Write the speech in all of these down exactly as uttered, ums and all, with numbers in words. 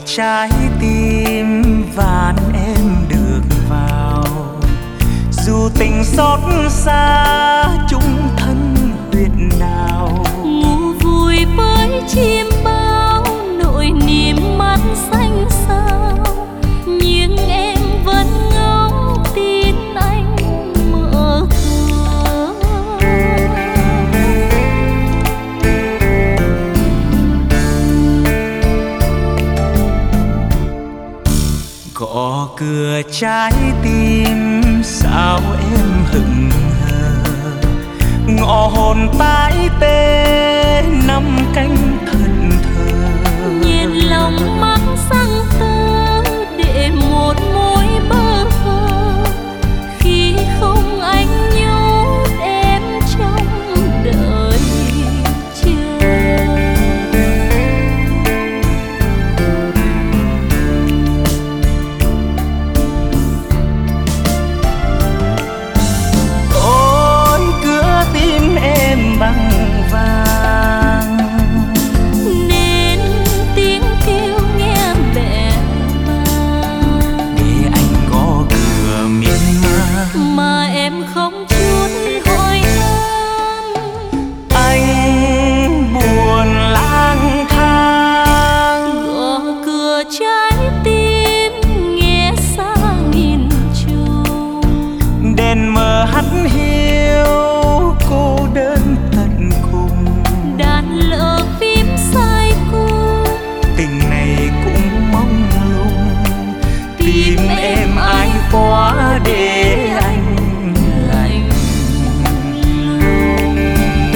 trái tim van em được vào, dù tình xót xa chung thân huyết nào. Ngủ vui với chim bao nỗi niềm mắt xanh sao, nhưng em vẫn ngóng tin anh mở cửa. Gõ cửa trái tim sao em hững hờ, ngõ hồn tái tê năm cánh thân thờ. Nhìn lòng mắt sáng tơ để một mối bơ vơ, khi không anh nhốt em trong đời chờ. Ôi cửa tim em bằng vàng, Nên tiếng kêu nghe bẽ bàng, để anh gõ cửa miên man mà em không chút hỏi han. anh buồn lang thang. Gõ cửa trái tim nghe xa nghìn trùng, Đèn mờ hắt hiu cô đơn tận cùng, đàn lỡ phím sai cung. tình này cũng mong lung, tìm em ai quá để anh lạnh lùng.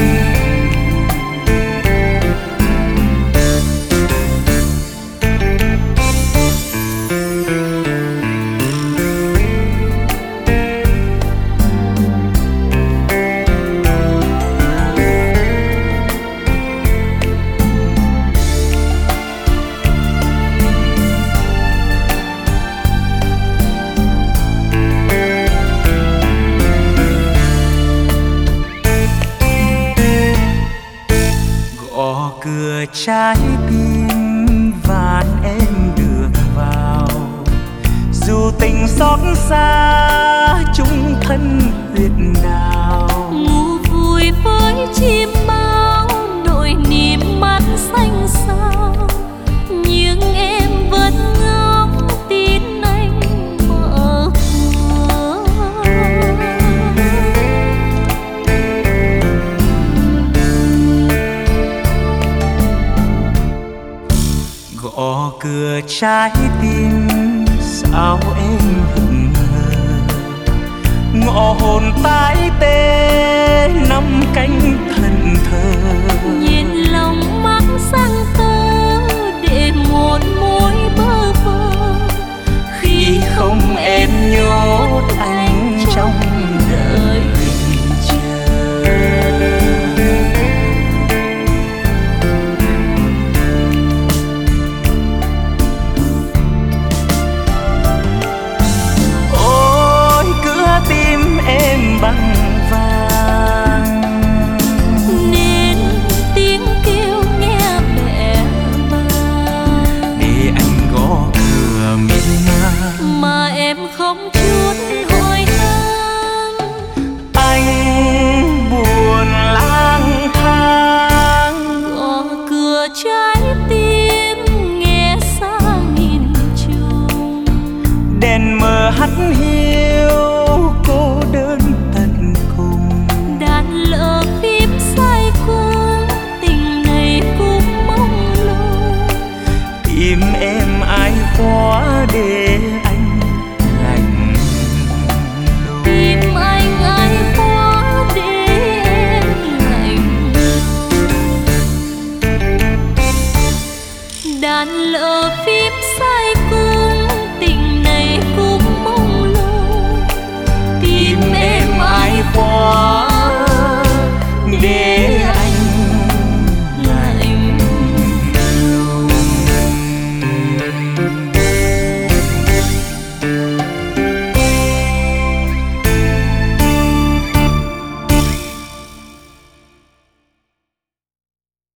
Gõ cửa trái tim van em được vào, dù tình xót xa chung thân huyết nào. Ngủ vui với chim bao nỗi niềm mắt xanh sao, nhưng em vẫn ngóng tin anh mở cửa. Gõ cửa trái tim sao em hững hờ, ngõ hồn tái tê năm cánh thân thờ. Nhìn lòng mắt sáng tơ để một mối bơ vơ, Khi không em nhốt anh trong đời chờ. Ôi cửa tim em bằng vàng, nên tiếng kêu nghe bẽ bàng, để anh gõ cửa miên man mà em không chút hỏi han. anh buồn lang thang. Gõ cửa trái tim nghe xa nghìn trùng, Đèn mờ hắt